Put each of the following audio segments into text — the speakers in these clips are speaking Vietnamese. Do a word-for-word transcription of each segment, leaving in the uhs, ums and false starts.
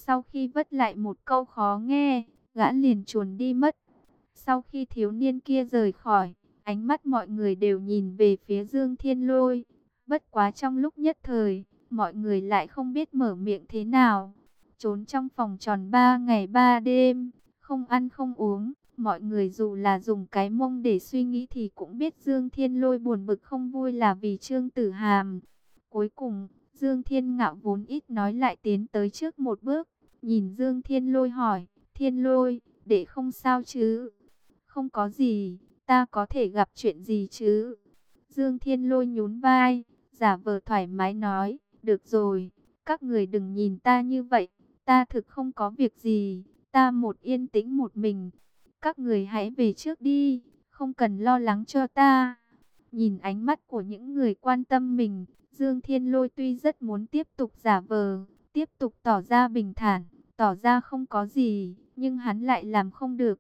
Sau khi vất lại một câu khó nghe, gã liền chuồn đi mất. Sau khi thiếu niên kia rời khỏi, ánh mắt mọi người đều nhìn về phía Dương Thiên Lôi. Bất quá trong lúc nhất thời, mọi người lại không biết mở miệng thế nào. Trốn trong phòng tròn ba ngày ba đêm, không ăn không uống. Mọi người dù là dùng cái mông để suy nghĩ thì cũng biết Dương Thiên Lôi buồn bực không vui là vì Trương Tử Hàm. Cuối cùng, Dương Thiên Ngạo vốn ít nói lại tiến tới trước một bước, nhìn Dương Thiên Lôi hỏi, Thiên Lôi, để không sao chứ? Không có gì, ta có thể gặp chuyện gì chứ? Dương Thiên Lôi nhún vai, giả vờ thoải mái nói, được rồi, các người đừng nhìn ta như vậy, ta thực không có việc gì, ta một yên tĩnh một mình. Các người hãy về trước đi, không cần lo lắng cho ta. Nhìn ánh mắt của những người quan tâm mình, Dương Thiên Lôi tuy rất muốn tiếp tục giả vờ, tiếp tục tỏ ra bình thản, tỏ ra không có gì, nhưng hắn lại làm không được.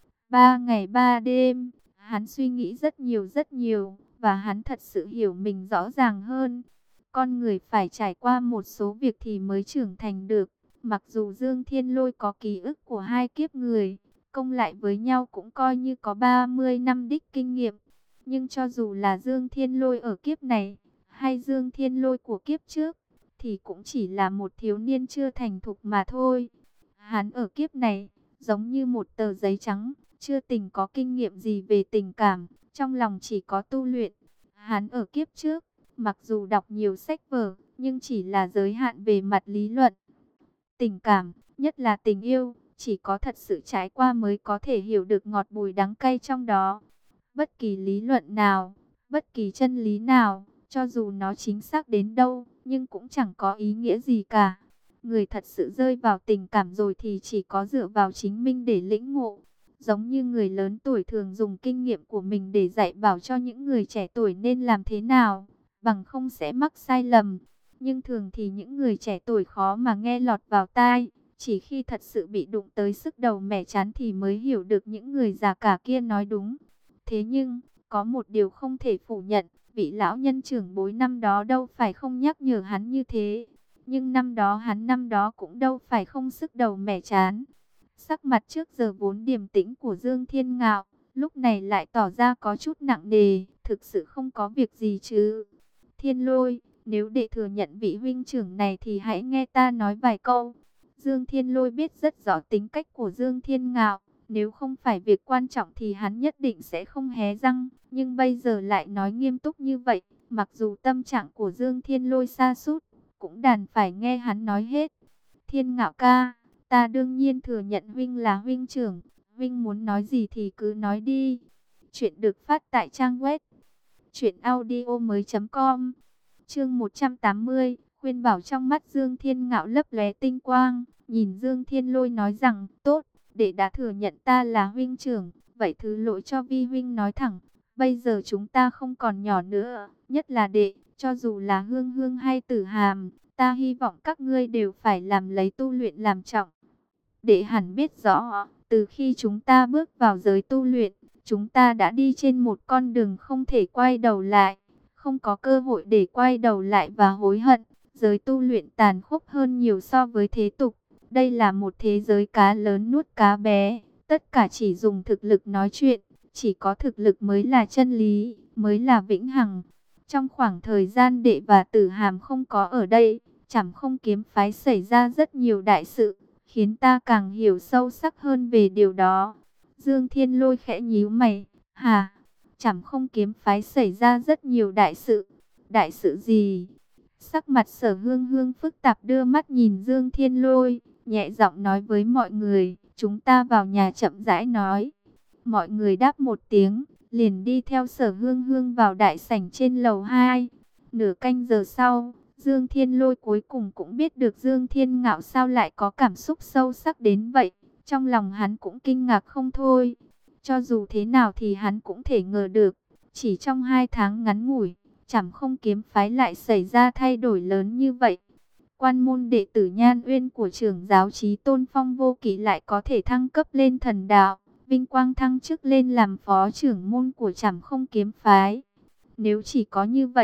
Ba ngày ba đêm, hắn suy nghĩ rất nhiều rất nhiều, và hắn thật sự hiểu mình rõ ràng hơn. Con người phải trải qua một số việc thì mới trưởng thành được. Mặc dù Dương Thiên Lôi có ký ức của hai kiếp người, công lại với nhau cũng coi như có ba mươi năm đích kinh nghiệm. Nhưng cho dù là Dương Thiên Lôi ở kiếp này, hay Dương Thiên Lôi của kiếp trước, thì cũng chỉ là một thiếu niên chưa thành thục mà thôi. Hắn ở kiếp này, giống như một tờ giấy trắng, chưa từng có kinh nghiệm gì về tình cảm, trong lòng chỉ có tu luyện. Hắn ở kiếp trước, mặc dù đọc nhiều sách vở, nhưng chỉ là giới hạn về mặt lý luận. Tình cảm, nhất là tình yêu, chỉ có thật sự trải qua mới có thể hiểu được ngọt bùi đắng cay trong đó. Bất kỳ lý luận nào, bất kỳ chân lý nào, cho dù nó chính xác đến đâu, nhưng cũng chẳng có ý nghĩa gì cả. Người thật sự rơi vào tình cảm rồi thì chỉ có dựa vào chính mình để lĩnh ngộ. Giống như người lớn tuổi thường dùng kinh nghiệm của mình để dạy bảo cho những người trẻ tuổi nên làm thế nào, bằng không sẽ mắc sai lầm. Nhưng thường thì những người trẻ tuổi khó mà nghe lọt vào tai, chỉ khi thật sự bị đụng tới sức đầu mẻ chán thì mới hiểu được những người già cả kia nói đúng. Thế nhưng, có một điều không thể phủ nhận, vị lão nhân trưởng bối năm đó đâu phải không nhắc nhở hắn như thế. Nhưng năm đó hắn năm đó cũng đâu phải không sức đầu mẻ chán. Sắc mặt trước giờ vốn điềm tĩnh của Dương Thiên Ngạo, lúc này lại tỏ ra có chút nặng nề, thực sự không có việc gì chứ. Thiên Lôi, nếu đệ thừa nhận vị huynh trưởng này thì hãy nghe ta nói vài câu. Dương Thiên Lôi biết rất rõ tính cách của Dương Thiên Ngạo, nếu không phải việc quan trọng thì hắn nhất định sẽ không hé răng, nhưng bây giờ lại nói nghiêm túc như vậy, mặc dù tâm trạng của Dương Thiên Lôi sa sút, cũng đành phải nghe hắn nói hết. Thiên Ngạo ca, ta đương nhiên thừa nhận huynh là huynh trưởng, huynh muốn nói gì thì cứ nói đi. Chuyện được phát tại trang web truyện audio mới chấm com. Chương một trăm tám mươi, khuyên bảo. Trong mắt Dương Thiên Ngạo lấp lóe tinh quang, nhìn Dương Thiên Lôi nói rằng, tốt, đệ đã thừa nhận ta là huynh trưởng, vậy thứ lỗi cho vi huynh nói thẳng, bây giờ chúng ta không còn nhỏ nữa, nhất là đệ, cho dù là Hương Hương hay Tử Hàm, ta hy vọng các ngươi đều phải làm lấy tu luyện làm trọng. Đệ hẳn biết rõ, từ khi chúng ta bước vào giới tu luyện, chúng ta đã đi trên một con đường không thể quay đầu lại, không có cơ hội để quay đầu lại và hối hận. Giới tu luyện tàn khốc hơn nhiều so với thế tục. Đây là một thế giới cá lớn nuốt cá bé, tất cả chỉ dùng thực lực nói chuyện, chỉ có thực lực mới là chân lý, mới là vĩnh hằng. Trong khoảng thời gian đệ và Tử Hàm không có ở đây, Trảm Không kiếm phái xảy ra rất nhiều đại sự, khiến ta càng hiểu sâu sắc hơn về điều đó. Dương Thiên Lôi khẽ nhíu mày, hả? Trảm Không kiếm phái xảy ra rất nhiều đại sự. Đại sự gì? Sắc mặt Sở Hương Hương phức tạp đưa mắt nhìn Dương Thiên Lôi, nhẹ giọng nói với mọi người, chúng ta vào nhà chậm rãi nói. Mọi người đáp một tiếng, liền đi theo Sở Hương Hương vào đại sảnh trên lầu hai. Nửa canh giờ sau, Dương Thiên Lôi cuối cùng cũng biết được Dương Thiên Ngạo sao lại có cảm xúc sâu sắc đến vậy. Trong lòng hắn cũng kinh ngạc không thôi. Cho dù thế nào thì hắn cũng thể ngờ được, chỉ trong hai tháng ngắn ngủi, Trảm Không kiếm phái lại xảy ra thay đổi lớn như vậy. Quan môn đệ tử Nhan Uyên của trưởng giáo Chí Tôn Phong Vô Kỵ lại có thể thăng cấp lên thần đạo, vinh quang thăng chức lên làm phó trưởng môn của Trảm Không kiếm phái. Nếu chỉ có như vậy,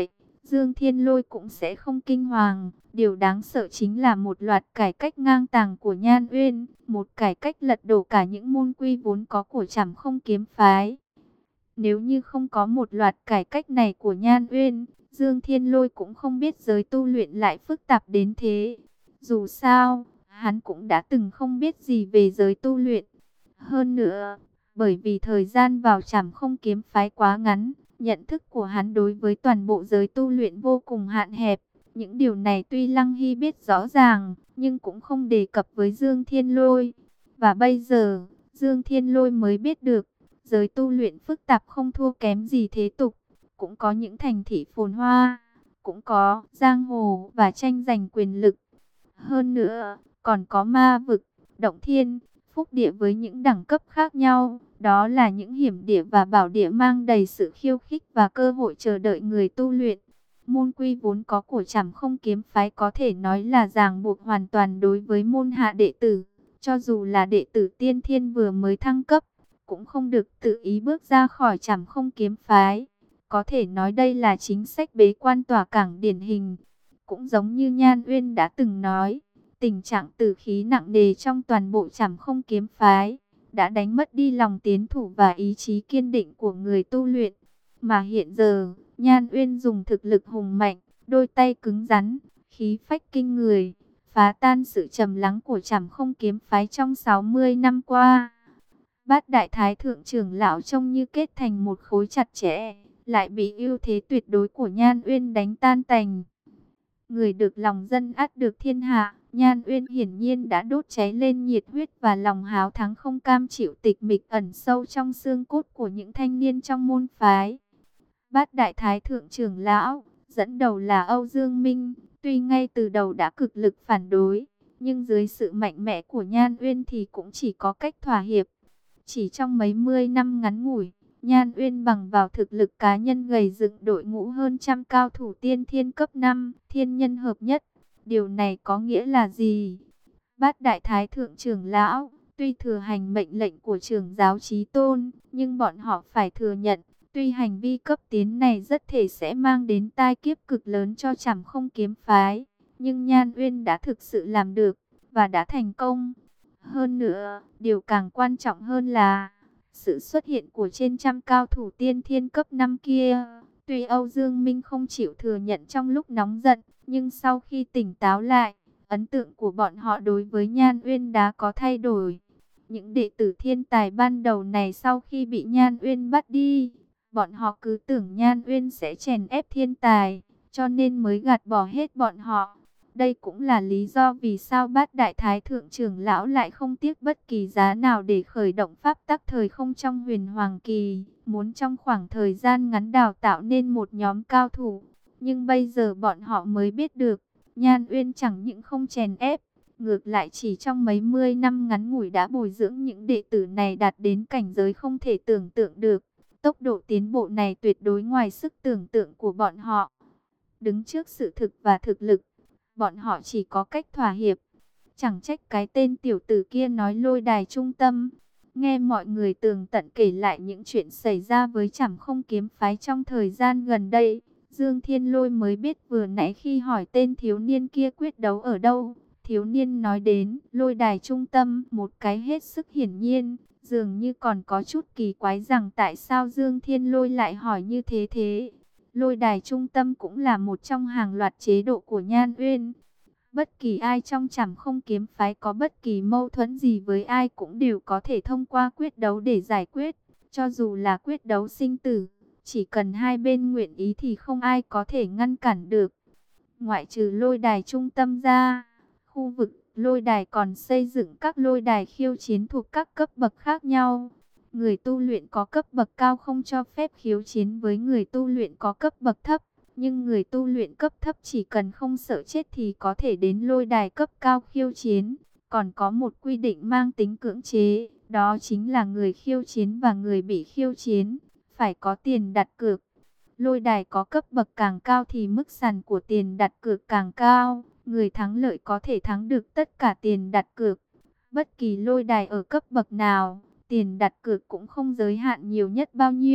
Dương Thiên Lôi cũng sẽ không kinh hoàng. Điều đáng sợ chính là một loạt cải cách ngang tàng của Nhan Uyên, một cải cách lật đổ cả những môn quy vốn có của Trảm Không kiếm phái. Nếu như không có một loạt cải cách này của Nhan Uyên, Dương Thiên Lôi cũng không biết giới tu luyện lại phức tạp đến thế. Dù sao, hắn cũng đã từng không biết gì về giới tu luyện. Hơn nữa, bởi vì thời gian vào Trảm Không kiếm phái quá ngắn, nhận thức của hắn đối với toàn bộ giới tu luyện vô cùng hạn hẹp. Những điều này tuy Lăng Hy biết rõ ràng, nhưng cũng không đề cập với Dương Thiên Lôi. Và bây giờ, Dương Thiên Lôi mới biết được, giới tu luyện phức tạp không thua kém gì thế tục. Cũng có những thành thị phồn hoa, cũng có giang hồ và tranh giành quyền lực. Hơn nữa, còn có ma vực, động thiên, phúc địa với những đẳng cấp khác nhau. Đó là những hiểm địa và bảo địa mang đầy sự khiêu khích và cơ hội chờ đợi người tu luyện. Môn quy vốn có của Trảm Không kiếm phái có thể nói là ràng buộc hoàn toàn đối với môn hạ đệ tử. Cho dù là đệ tử tiên thiên vừa mới thăng cấp, cũng không được tự ý bước ra khỏi Trảm Không kiếm phái. Có thể nói đây là chính sách bế quan tỏa cảng điển hình. Cũng giống như Nhan Uyên đã từng nói, tình trạng tử khí nặng nề trong toàn bộ Trảm Không kiếm phái đã đánh mất đi lòng tiến thủ và ý chí kiên định của người tu luyện. Mà hiện giờ, Nhan Uyên dùng thực lực hùng mạnh, đôi tay cứng rắn, khí phách kinh người, phá tan sự trầm lắng của Trảm Không kiếm phái trong sáu mươi năm qua. Bát đại thái thượng trưởng lão trông như kết thành một khối chặt chẽ, lại bị ưu thế tuyệt đối của Nhan Uyên đánh tan tành. Người được lòng dân ắt được thiên hạ, Nhan Uyên hiển nhiên đã đốt cháy lên nhiệt huyết và lòng háo thắng không cam chịu tịch mịch ẩn sâu trong xương cốt của những thanh niên trong môn phái. Bát đại thái thượng trưởng lão, dẫn đầu là Âu Dương Minh, tuy ngay từ đầu đã cực lực phản đối, nhưng dưới sự mạnh mẽ của Nhan Uyên thì cũng chỉ có cách thỏa hiệp. Chỉ trong mấy mươi năm ngắn ngủi, Nhan Uyên bằng vào thực lực cá nhân gầy dựng đội ngũ hơn trăm cao thủ tiên thiên cấp năm, thiên nhân hợp nhất. Điều này có nghĩa là gì? Bát đại thái thượng trưởng lão, tuy thừa hành mệnh lệnh của trưởng giáo Chí Tôn, nhưng bọn họ phải thừa nhận, tuy hành vi cấp tiến này rất thể sẽ mang đến tai kiếp cực lớn cho Trảm Không kiếm phái, nhưng Nhan Uyên đã thực sự làm được, và đã thành công. Hơn nữa, điều càng quan trọng hơn là sự xuất hiện của trên trăm cao thủ tiên thiên cấp năm kia. Tuy Âu Dương Minh không chịu thừa nhận trong lúc nóng giận, nhưng sau khi tỉnh táo lại, ấn tượng của bọn họ đối với Nhan Uyên đã có thay đổi. Những đệ tử thiên tài ban đầu này sau khi bị Nhan Uyên bắt đi, bọn họ cứ tưởng Nhan Uyên sẽ chèn ép thiên tài, cho nên mới gạt bỏ hết bọn họ. Đây cũng là lý do vì sao Bát đại thái thượng trưởng lão lại không tiếc bất kỳ giá nào để khởi động pháp tắc thời không trong Huyền Hoàng Kỳ, muốn trong khoảng thời gian ngắn đào tạo nên một nhóm cao thủ. Nhưng bây giờ bọn họ mới biết được, Nhan Uyên chẳng những không chèn ép, ngược lại chỉ trong mấy mươi năm ngắn ngủi đã bồi dưỡng những đệ tử này đạt đến cảnh giới không thể tưởng tượng được. Tốc độ tiến bộ này tuyệt đối ngoài sức tưởng tượng của bọn họ. Đứng trước sự thực và thực lực, bọn họ chỉ có cách thỏa hiệp. Chẳng trách cái tên tiểu tử kia nói lôi đài trung tâm. Nghe mọi người tường tận kể lại những chuyện xảy ra với Trảm Không kiếm phái trong thời gian gần đây, Dương Thiên Lôi mới biết vừa nãy khi hỏi tên thiếu niên kia quyết đấu ở đâu. Thiếu niên nói đến lôi đài trung tâm, một cái hết sức hiển nhiên, dường như còn có chút kỳ quái rằng tại sao Dương Thiên Lôi lại hỏi như thế thế. Lôi đài trung tâm cũng là một trong hàng loạt chế độ của Nhan Uyên. Bất kỳ ai trong Trảm Không kiếm phái có bất kỳ mâu thuẫn gì với ai cũng đều có thể thông qua quyết đấu để giải quyết. Cho dù là quyết đấu sinh tử, chỉ cần hai bên nguyện ý thì không ai có thể ngăn cản được. Ngoại trừ lôi đài trung tâm ra, khu vực lôi đài còn xây dựng các lôi đài khiêu chiến thuộc các cấp bậc khác nhau. Người tu luyện có cấp bậc cao không cho phép khiêu chiến với người tu luyện có cấp bậc thấp. Nhưng người tu luyện cấp thấp chỉ cần không sợ chết thì có thể đến lôi đài cấp cao khiêu chiến. Còn có một quy định mang tính cưỡng chế, đó chính là người khiêu chiến và người bị khiêu chiến phải có tiền đặt cược. Lôi đài có cấp bậc càng cao thì mức sàn của tiền đặt cược càng cao. Người thắng lợi có thể thắng được tất cả tiền đặt cược. Bất kỳ lôi đài ở cấp bậc nào, tiền đặt cược cũng không giới hạn nhiều nhất bao nhiêu.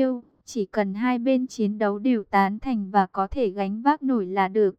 chỉ cần hai bên chiến đấu đều tán thành và có thể gánh vác nổi là được.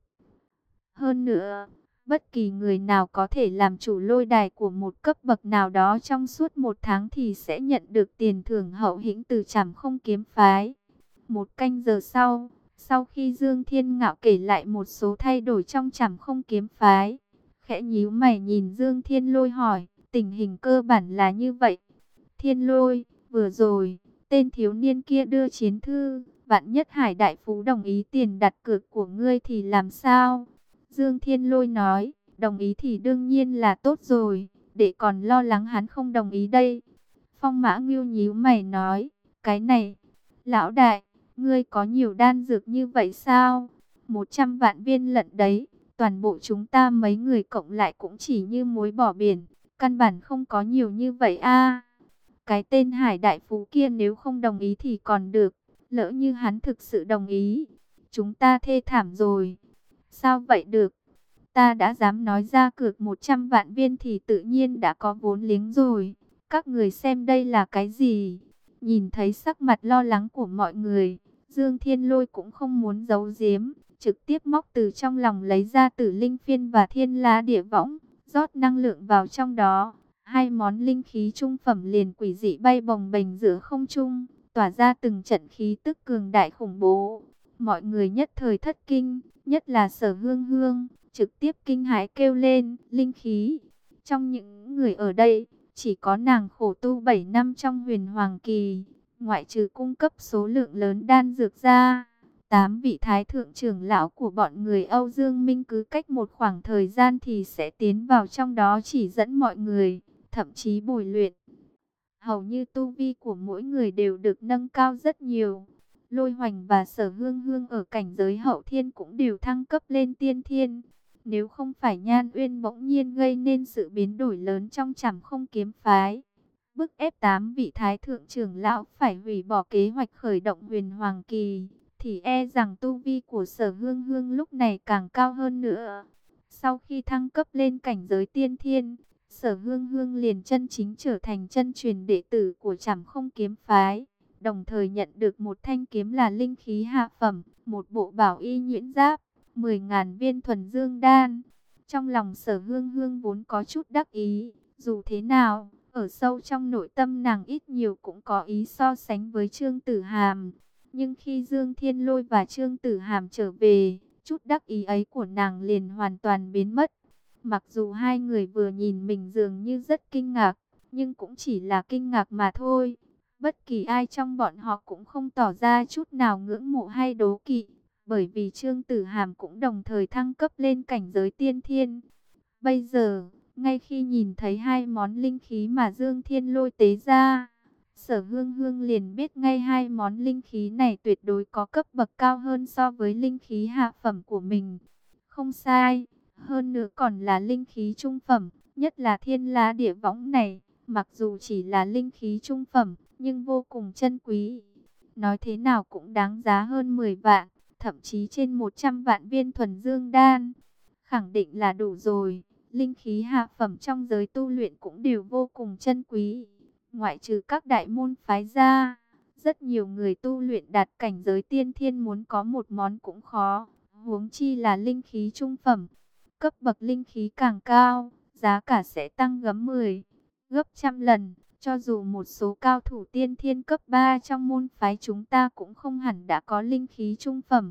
Hơn nữa, bất kỳ người nào có thể làm chủ lôi đài của một cấp bậc nào đó trong suốt một tháng thì sẽ nhận được tiền thưởng hậu hĩnh từ Trảm Không Kiếm Phái. Một canh giờ sau, sau khi Dương Thiên Ngạo kể lại một số thay đổi trong Trảm Không Kiếm Phái, khẽ nhíu mày nhìn Dương Thiên Lôi hỏi, tình hình cơ bản là như vậy. Thiên Lôi, vừa rồi, tên thiếu niên kia đưa chiến thư, vạn nhất Hải Đại Phú đồng ý tiền đặt cược của ngươi thì làm sao? Dương Thiên Lôi nói, đồng ý thì đương nhiên là tốt rồi, để còn lo lắng hắn không đồng ý đây. Phong Mã Ngưu nhíu mày nói, cái này, lão đại, ngươi có nhiều đan dược như vậy sao? Một trăm vạn viên lận đấy, toàn bộ chúng ta mấy người cộng lại cũng chỉ như muối bỏ biển, căn bản không có nhiều như vậy a. Cái tên Hải Đại Phú kia nếu không đồng ý thì còn được, lỡ như hắn thực sự đồng ý, chúng ta thê thảm rồi. Sao vậy được? Ta đã dám nói ra cược một trăm vạn viên thì tự nhiên đã có vốn liếng rồi. Các người xem đây là cái gì? Nhìn thấy sắc mặt lo lắng của mọi người, Dương Thiên Lôi cũng không muốn giấu giếm, trực tiếp móc từ trong lòng lấy ra Tử Linh Phiên và Thiên La Địa Võng, rót năng lượng vào trong đó. Hai món linh khí trung phẩm liền quỷ dị bay bồng bềnh giữa không trung, tỏa ra từng trận khí tức cường đại khủng bố. Mọi người nhất thời thất kinh, nhất là Sở Hương Hương, trực tiếp kinh hãi kêu lên, linh khí. Trong những người ở đây, chỉ có nàng khổ tu bảy năm trong Huyền Hoàng Kỳ, ngoại trừ cung cấp số lượng lớn đan dược ra. Tám vị thái thượng trưởng lão của bọn người Âu Dương Minh cứ cách một khoảng thời gian thì sẽ tiến vào trong đó chỉ dẫn mọi người, thậm chí bồi luyện. Hầu như tu vi của mỗi người đều được nâng cao rất nhiều. Lôi Hoành và Sở Hương Hương ở cảnh giới hậu thiên cũng đều thăng cấp lên tiên thiên. Nếu không phải Nhan Uyên bỗng nhiên gây nên sự biến đổi lớn trong Trảm Không Kiếm Phái, bức ép tám vị thái thượng trưởng lão phải hủy bỏ kế hoạch khởi động Huyền Hoàng Kỳ, thì e rằng tu vi của Sở Hương Hương lúc này càng cao hơn nữa. Sau khi thăng cấp lên cảnh giới tiên thiên, Sở Hương Hương liền chân chính trở thành chân truyền đệ tử của Trảm Không Kiếm Phái, đồng thời nhận được một thanh kiếm là linh khí hạ phẩm, một bộ bảo y nhuyễn giáp, mười ngàn viên thuần dương đan. Trong lòng Sở Hương Hương vốn có chút đắc ý, dù thế nào, ở sâu trong nội tâm nàng ít nhiều cũng có ý so sánh với Trương Tử Hàm. Nhưng khi Dương Thiên Lôi và Trương Tử Hàm trở về, chút đắc ý ấy của nàng liền hoàn toàn biến mất. Mặc dù hai người vừa nhìn mình dường như rất kinh ngạc, nhưng cũng chỉ là kinh ngạc mà thôi. Bất kỳ ai trong bọn họ cũng không tỏ ra chút nào ngưỡng mộ hay đố kỵ, bởi vì Trương Tử Hàm cũng đồng thời thăng cấp lên cảnh giới tiên thiên. Bây giờ, ngay khi nhìn thấy hai món linh khí mà Dương Thiên Lôi tế ra, Sở Hương Hương liền biết ngay hai món linh khí này tuyệt đối có cấp bậc cao hơn so với linh khí hạ phẩm của mình. Không sai, hơn nữa còn là linh khí trung phẩm, nhất là Thiên La Địa Võng này, mặc dù chỉ là linh khí trung phẩm, nhưng vô cùng chân quý. Nói thế nào cũng đáng giá hơn mười vạn, thậm chí trên một trăm vạn viên thuần dương đan. Khẳng định là đủ rồi, linh khí hạ phẩm trong giới tu luyện cũng đều vô cùng chân quý. Ngoại trừ các đại môn phái ra, rất nhiều người tu luyện đạt cảnh giới tiên thiên muốn có một món cũng khó, huống chi là linh khí trung phẩm. Cấp bậc linh khí càng cao, giá cả sẽ tăng gấp mười, gấp trăm lần. Cho dù một số cao thủ tiên thiên cấp ba trong môn phái chúng ta cũng không hẳn đã có linh khí trung phẩm.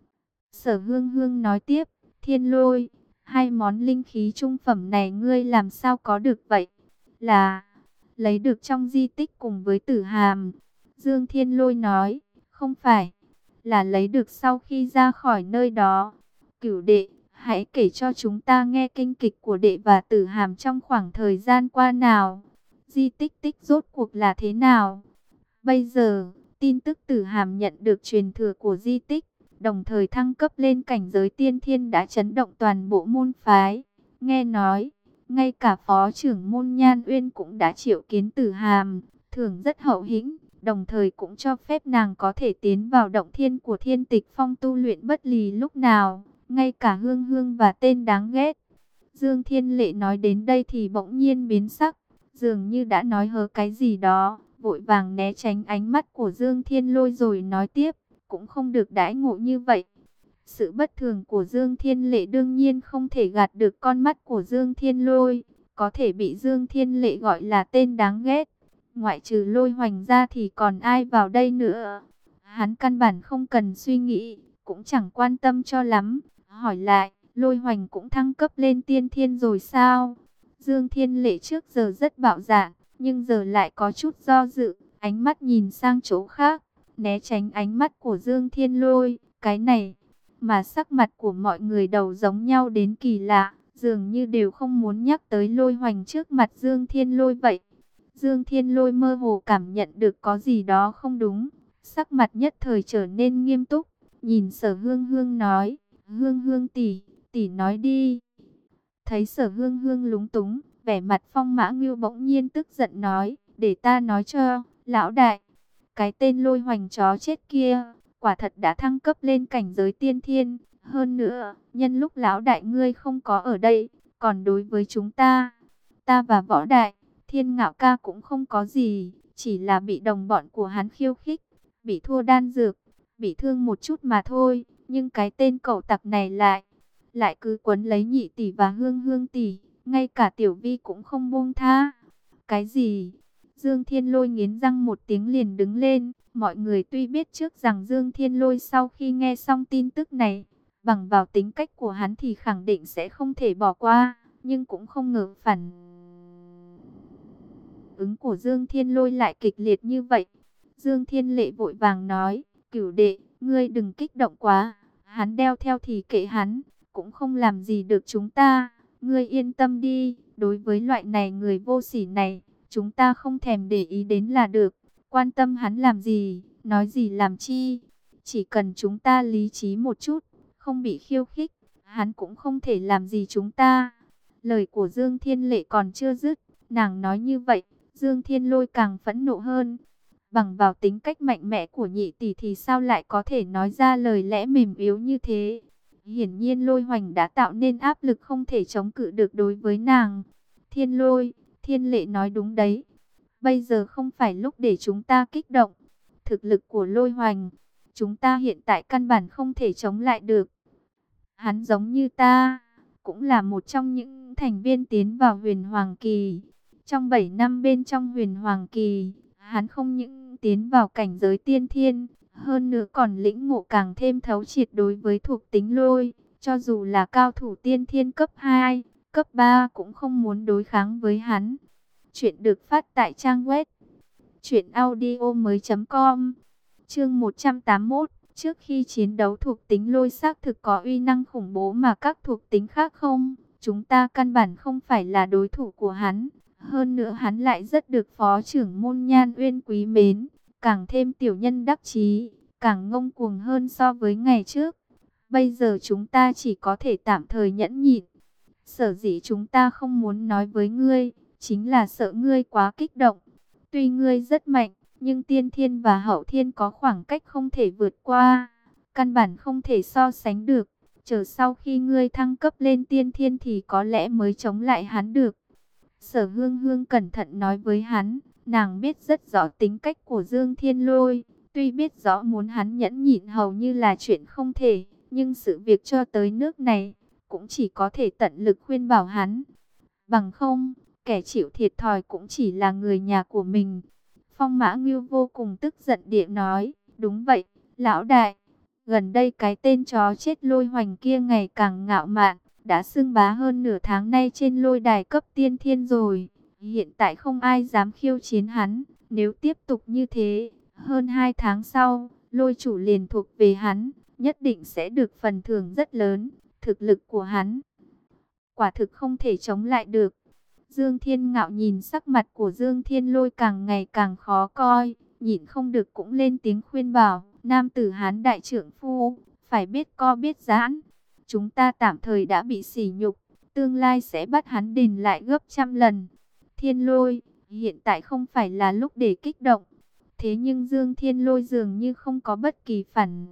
Sở Hương Hương nói tiếp, Thiên Lôi, hai món linh khí trung phẩm này ngươi làm sao có được vậy? Là lấy được trong di tích cùng với Tử Hàm. Dương Thiên Lôi nói, không phải, là lấy được sau khi ra khỏi nơi đó. Cửu đệ, hãy kể cho chúng ta nghe kinh kịch của đệ và Tử Hàm trong khoảng thời gian qua nào. Di tích tích rốt cuộc là thế nào? Bây giờ, tin tức Tử Hàm nhận được truyền thừa của di tích, đồng thời thăng cấp lên cảnh giới tiên thiên đã chấn động toàn bộ môn phái. Nghe nói, ngay cả phó trưởng môn Nhan Uyên cũng đã triệu kiến Tử Hàm, thưởng rất hậu hĩnh, đồng thời cũng cho phép nàng có thể tiến vào động thiên của Thiên Tịch Phong tu luyện bất lì lúc nào, ngay cả Hương Hương và tên đáng ghét. Dương Thiên Lệ nói đến đây thì bỗng nhiên biến sắc, dường như đã nói hớ cái gì đó, vội vàng né tránh ánh mắt của Dương Thiên Lôi rồi nói tiếp, cũng không được đãi ngộ như vậy. Sự bất thường của Dương Thiên Lệ đương nhiên không thể gạt được con mắt của Dương Thiên Lôi, có thể bị Dương Thiên Lệ gọi là tên đáng ghét. Ngoại trừ Lôi Hoành ra thì còn ai vào đây nữa? Hắn căn bản không cần suy nghĩ, cũng chẳng quan tâm cho lắm. Hỏi lại, Lôi Hoành cũng thăng cấp lên tiên thiên rồi sao? Dương Thiên Lệ trước giờ rất bạo dạn, nhưng giờ lại có chút do dự, ánh mắt nhìn sang chỗ khác, né tránh ánh mắt của Dương Thiên Lôi. Cái này, mà sắc mặt của mọi người đầu giống nhau đến kỳ lạ, dường như đều không muốn nhắc tới Lôi Hoành trước mặt Dương Thiên Lôi vậy. Dương Thiên Lôi mơ hồ cảm nhận được có gì đó không đúng, sắc mặt nhất thời trở nên nghiêm túc, nhìn Sở Hương Hương nói, Hương Hương tỷ, tỷ nói đi. Thấy Sở Hương Hương lúng túng, vẻ mặt Phong Mã Ngưu bỗng nhiên tức giận nói, để ta nói cho, lão đại, cái tên Lôi Hoành chó chết kia, quả thật đã thăng cấp lên cảnh giới tiên thiên. Hơn nữa, nhân lúc lão đại ngươi không có ở đây, còn đối với chúng ta, ta và võ đại, Thiên Ngạo ca cũng không có gì, chỉ là bị đồng bọn của hắn khiêu khích, bị thua đan dược, bị thương một chút mà thôi. Nhưng cái tên cẩu tặc này lại, lại cứ quấn lấy Nhị tỷ và Hương Hương tỷ, ngay cả Tiểu Vi cũng không buông tha. Cái gì? Dương Thiên Lôi nghiến răng một tiếng liền đứng lên. Mọi người tuy biết trước rằng Dương Thiên Lôi sau khi nghe xong tin tức này, bằng vào tính cách của hắn thì khẳng định sẽ không thể bỏ qua, nhưng cũng không ngờ phản ứng của Dương Thiên Lôi lại kịch liệt như vậy. Dương Thiên Lệ vội vàng nói, Cửu đệ, ngươi đừng kích động quá, hắn đeo theo thì kệ hắn, cũng không làm gì được chúng ta, ngươi yên tâm đi, đối với loại này người vô sỉ này, chúng ta không thèm để ý đến là được, quan tâm hắn làm gì, nói gì làm chi, chỉ cần chúng ta lý trí một chút, không bị khiêu khích, hắn cũng không thể làm gì chúng ta. Lời của Dương Thiên Lệ còn chưa dứt, nàng nói như vậy, Dương Thiên Lôi càng phẫn nộ hơn. Bằng vào tính cách mạnh mẽ của Nhị tỷ thì sao lại có thể nói ra lời lẽ mềm yếu như thế? Hiển nhiên Lôi Hoành đã tạo nên áp lực không thể chống cự được đối với nàng. Thiên Lôi, Thiên Lệ nói đúng đấy. Bây giờ không phải lúc để chúng ta kích động. Thực lực của Lôi Hoành, chúng ta hiện tại căn bản không thể chống lại được. Hắn giống như ta, cũng là một trong những thành viên tiến vào Huyền Hoàng Kỳ. Trong bảy năm bên trong Huyền Hoàng Kỳ, hắn không những tiến vào cảnh giới tiên thiên, hơn nữa còn lĩnh ngộ càng thêm thấu triệt đối với thuộc tính lôi. Cho dù là cao thủ tiên thiên cấp hai, cấp ba cũng không muốn đối kháng với hắn. Chuyện được phát tại trang web truyện audio mới chấm com. Chương một trăm tám mươi mốt. Trước khi chiến đấu thuộc tính lôi xác thực có uy năng khủng bố mà các thuộc tính khác không, chúng ta căn bản không phải là đối thủ của hắn. Hơn nữa hắn lại rất được phó trưởng môn Nhan Uyên quý mến, càng thêm tiểu nhân đắc chí, càng ngông cuồng hơn so với ngày trước. Bây giờ chúng ta chỉ có thể tạm thời nhẫn nhịn. Sở dĩ chúng ta không muốn nói với ngươi, chính là sợ ngươi quá kích động. Tuy ngươi rất mạnh, nhưng tiên thiên và hậu thiên có khoảng cách không thể vượt qua, căn bản không thể so sánh được. Chờ sau khi ngươi thăng cấp lên tiên thiên thì có lẽ mới chống lại hắn được. Sở Hương Hương cẩn thận nói với hắn, nàng biết rất rõ tính cách của Dương Thiên Lôi. Tuy biết rõ muốn hắn nhẫn nhịn hầu như là chuyện không thể, nhưng sự việc cho tới nước này, cũng chỉ có thể tận lực khuyên bảo hắn. Bằng không, kẻ chịu thiệt thòi cũng chỉ là người nhà của mình. Phong Mã Ngưu vô cùng tức giận địa nói, đúng vậy, lão đại. Gần đây cái tên chó chết Lôi Hoành kia ngày càng ngạo mạn, đã xưng bá hơn nửa tháng nay trên lôi đài cấp tiên thiên rồi. Hiện tại không ai dám khiêu chiến hắn, nếu tiếp tục như thế, hơn hai tháng sau, lôi chủ liền thuộc về hắn, nhất định sẽ được phần thưởng rất lớn. Thực lực của hắn, quả thực không thể chống lại được. Dương Thiên Ngạo nhìn sắc mặt của Dương Thiên Lôi càng ngày càng khó coi, nhịn không được cũng lên tiếng khuyên bảo, nam tử Hán đại trưởng phu, phải biết co biết giãn. Chúng ta tạm thời đã bị sỉ nhục, tương lai sẽ bắt hắn đền lại gấp trăm lần. Thiên Lôi, hiện tại không phải là lúc để kích động. Thế nhưng Dương Thiên Lôi dường như không có bất kỳ phản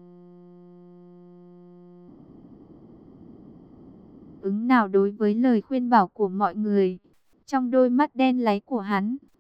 ứng nào đối với lời khuyên bảo của mọi người. Trong đôi mắt đen láy của hắn,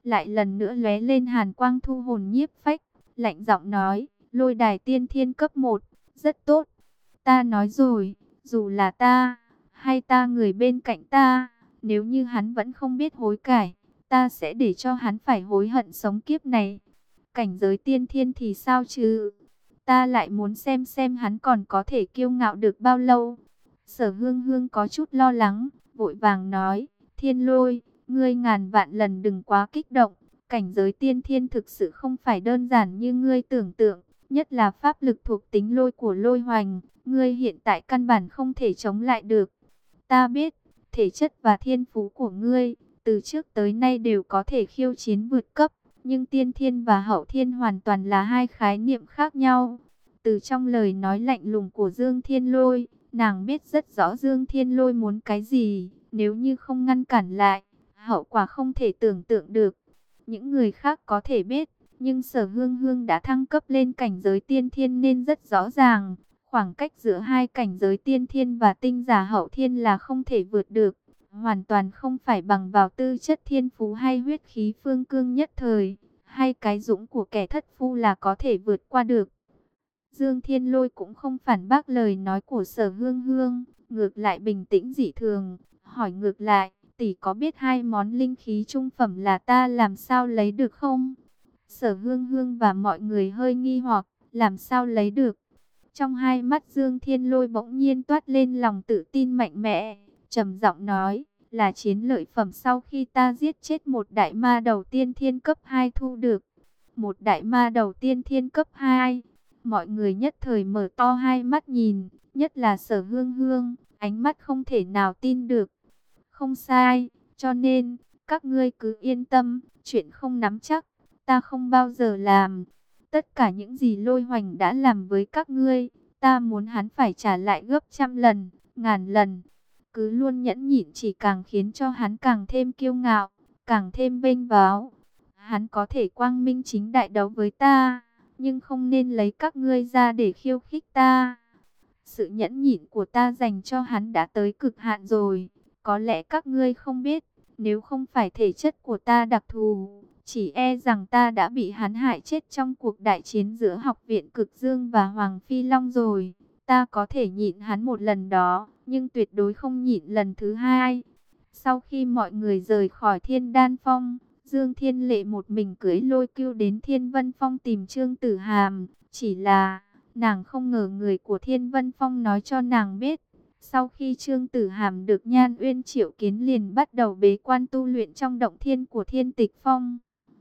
lại lần nữa lóe lên hàn quang thu hồn nhiếp phách, lạnh giọng nói, lôi đài tiên thiên cấp một, rất tốt. Ta nói rồi, dù là ta, hay ta người bên cạnh ta, nếu như hắn vẫn không biết hối cải, ta sẽ để cho hắn phải hối hận sống kiếp này. Cảnh giới tiên thiên thì sao chứ? Ta lại muốn xem xem hắn còn có thể kiêu ngạo được bao lâu. Sở Hương Hương có chút lo lắng, vội vàng nói, Thiên Lôi, ngươi ngàn vạn lần đừng quá kích động. Cảnh giới tiên thiên thực sự không phải đơn giản như ngươi tưởng tượng, nhất là pháp lực thuộc tính lôi của lôi hoành, ngươi hiện tại căn bản không thể chống lại được. Ta biết, thể chất và thiên phú của ngươi, từ trước tới nay đều có thể khiêu chiến vượt cấp, nhưng tiên thiên và hậu thiên hoàn toàn là hai khái niệm khác nhau. Từ trong lời nói lạnh lùng của Dương Thiên Lôi, nàng biết rất rõ Dương Thiên Lôi muốn cái gì, nếu như không ngăn cản lại, hậu quả không thể tưởng tượng được. Những người khác có thể biết, nhưng Sở Hương Hương đã thăng cấp lên cảnh giới tiên thiên nên rất rõ ràng. Khoảng cách giữa hai cảnh giới tiên thiên và tinh giả hậu thiên là không thể vượt được. Hoàn toàn không phải bằng vào tư chất thiên phú hay huyết khí phương cương nhất thời, hay cái dũng của kẻ thất phu là có thể vượt qua được. Dương Thiên Lôi cũng không phản bác lời nói của Sở Hương Hương, ngược lại bình tĩnh dị thường, hỏi ngược lại, tỷ có biết hai món linh khí trung phẩm là ta làm sao lấy được không? Sở Hương Hương và mọi người hơi nghi hoặc, làm sao lấy được? Trong hai mắt Dương Thiên Lôi bỗng nhiên toát lên lòng tự tin mạnh mẽ, trầm giọng nói, là chiến lợi phẩm sau khi ta giết chết một đại ma đầu tiên thiên cấp hai thu được. Một đại ma đầu tiên thiên cấp hai. Mọi người nhất thời mở to hai mắt nhìn, nhất là Sở Hương Hương, ánh mắt không thể nào tin được. Không sai, cho nên, các ngươi cứ yên tâm, chuyện không nắm chắc, ta không bao giờ làm. Tất cả những gì Lôi Hoành đã làm với các ngươi, ta muốn hắn phải trả lại gấp trăm lần, ngàn lần. Cứ luôn nhẫn nhịn chỉ càng khiến cho hắn càng thêm kiêu ngạo, càng thêm vênh váo. Hắn có thể quang minh chính đại đấu với ta, nhưng không nên lấy các ngươi ra để khiêu khích ta. Sự nhẫn nhịn của ta dành cho hắn đã tới cực hạn rồi. Có lẽ các ngươi không biết, nếu không phải thể chất của ta đặc thù, chỉ e rằng ta đã bị hắn hại chết trong cuộc đại chiến giữa học viện Cực Dương và Hoàng Phi Long rồi. Ta có thể nhịn hắn một lần đó, nhưng tuyệt đối không nhịn lần thứ hai. Sau khi mọi người rời khỏi Thiên Đan Phong, Dương Thiên Lệ một mình cưỡi Lôi Cưu đến Thiên Vân Phong tìm Trương Tử Hàm. Chỉ là, nàng không ngờ người của Thiên Vân Phong nói cho nàng biết. Sau khi Trương Tử Hàm được Nhan Uyên triệu kiến liền bắt đầu bế quan tu luyện trong động thiên của Thiên Tịch Phong.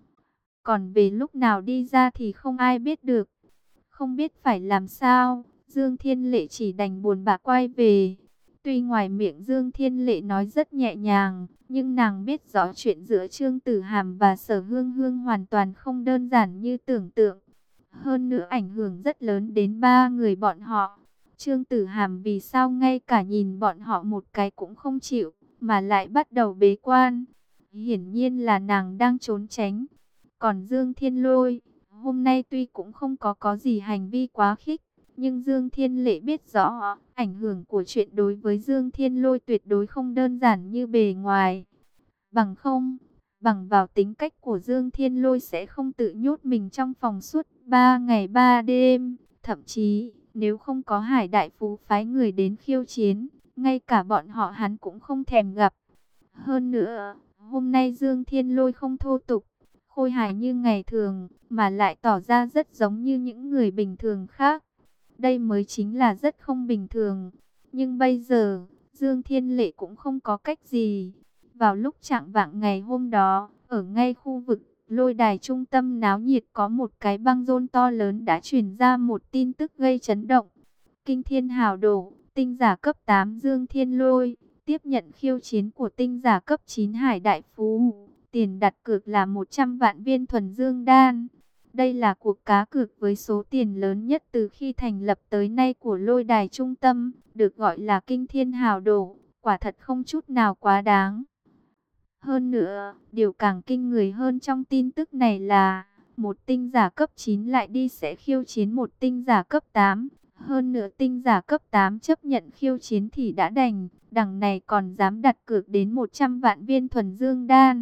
Còn về lúc nào đi ra thì không ai biết được. Không biết phải làm sao, Dương Thiên Lệ chỉ đành buồn bã quay về. Tuy ngoài miệng Dương Thiên Lệ nói rất nhẹ nhàng, nhưng nàng biết rõ chuyện giữa Trương Tử Hàm và Sở Hương Hương hoàn toàn không đơn giản như tưởng tượng. Hơn nữa ảnh hưởng rất lớn đến ba người bọn họ. Trương Tử Hàm vì sao ngay cả nhìn bọn họ một cái cũng không chịu, mà lại bắt đầu bế quan. Hiển nhiên là nàng đang trốn tránh. Còn Dương Thiên Lôi, hôm nay tuy cũng không có có gì hành vi quá khích, nhưng Dương Thiên Lệ biết rõ, ảnh hưởng của chuyện đối với Dương Thiên Lôi tuyệt đối không đơn giản như bề ngoài. Bằng không, bằng vào tính cách của Dương Thiên Lôi sẽ không tự nhốt mình trong phòng suốt ba ngày ba đêm. Thậm chí, nếu không có Hải Đại Phú phái người đến khiêu chiến, ngay cả bọn họ hắn cũng không thèm gặp. Hơn nữa, hôm nay Dương Thiên Lôi không thô tục, khôi hài như ngày thường, mà lại tỏ ra rất giống như những người bình thường khác. Đây mới chính là rất không bình thường. Nhưng bây giờ, Dương Thiên Lệ cũng không có cách gì. Vào lúc chạng vạng ngày hôm đó, ở ngay khu vực Lôi Đài trung tâm náo nhiệt có một cái băng rôn to lớn đã truyền ra một tin tức gây chấn động. Kinh Thiên Hào Đổ, tinh giả cấp tám Dương Thiên Lôi, tiếp nhận khiêu chiến của tinh giả cấp chín Hải Đại Phú. Tiền đặt cược là một trăm vạn viên thuần dương đan. Đây là cuộc cá cược với số tiền lớn nhất từ khi thành lập tới nay của Lôi Đài trung tâm, được gọi là Kinh Thiên Hào Đổ, quả thật không chút nào quá đáng. Hơn nữa, điều càng kinh người hơn trong tin tức này là, một tinh giả cấp chín lại đi sẽ khiêu chiến một tinh giả cấp tám. Hơn nữa tinh giả cấp tám chấp nhận khiêu chiến thì đã đành, đằng này còn dám đặt cược đến một trăm vạn viên thuần dương đan.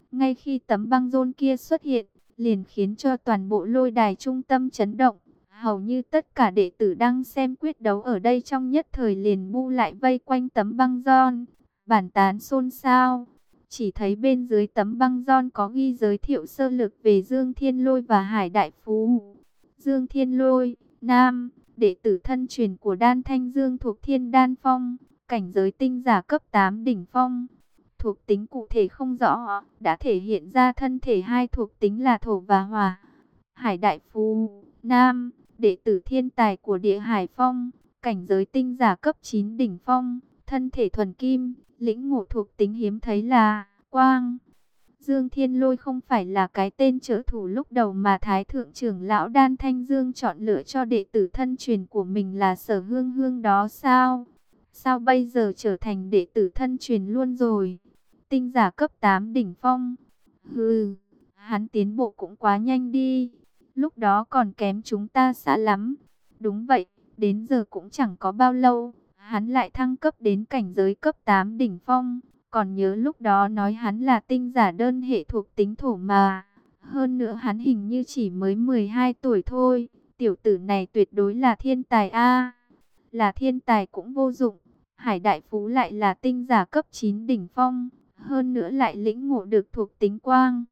Ngay khi tấm băng rôn kia xuất hiện, liền khiến cho toàn bộ lôi đài trung tâm chấn động. Hầu như tất cả đệ tử đang xem quyết đấu ở đây trong nhất thời liền bu lại vây quanh tấm băng rôn, bàn tán xôn xao. Chỉ thấy bên dưới tấm băng rôn có ghi giới thiệu sơ lược về Dương Thiên Lôi và Hải Đại Phú. Dương Thiên Lôi, nam, đệ tử thân truyền của Đan Thanh Dương thuộc Thiên Đan Phong, cảnh giới tinh giả cấp tám đỉnh phong. Thuộc tính cụ thể không rõ, đã thể hiện ra thân thể hai thuộc tính là thổ và hỏa. Hải Đại Phú, nam, đệ tử thiên tài của Địa Hải Phong, cảnh giới tinh giả cấp chín đỉnh phong, thân thể thuần kim, lĩnh ngộ thuộc tính hiếm thấy là quang. Dương Thiên Lôi không phải là cái tên trợ thủ lúc đầu mà Thái Thượng trưởng lão Đan Thanh Dương chọn lựa cho đệ tử thân truyền của mình là Sở Hương Hương đó sao? Sao bây giờ trở thành đệ tử thân truyền luôn rồi? Tinh giả cấp tám đỉnh phong. Hừ, hắn tiến bộ cũng quá nhanh đi. Lúc đó còn kém chúng ta xa lắm. Đúng vậy, đến giờ cũng chẳng có bao lâu, hắn lại thăng cấp đến cảnh giới cấp tám đỉnh phong. Còn nhớ lúc đó nói hắn là tinh giả đơn hệ thuộc tính thổ mà. Hơn nữa hắn hình như chỉ mới mười hai tuổi thôi. Tiểu tử này tuyệt đối là thiên tài a. Là thiên tài cũng vô dụng. Hải Đại Phú lại là tinh giả cấp chín đỉnh phong. Hơn nữa lại lĩnh ngộ được thuộc tính quang.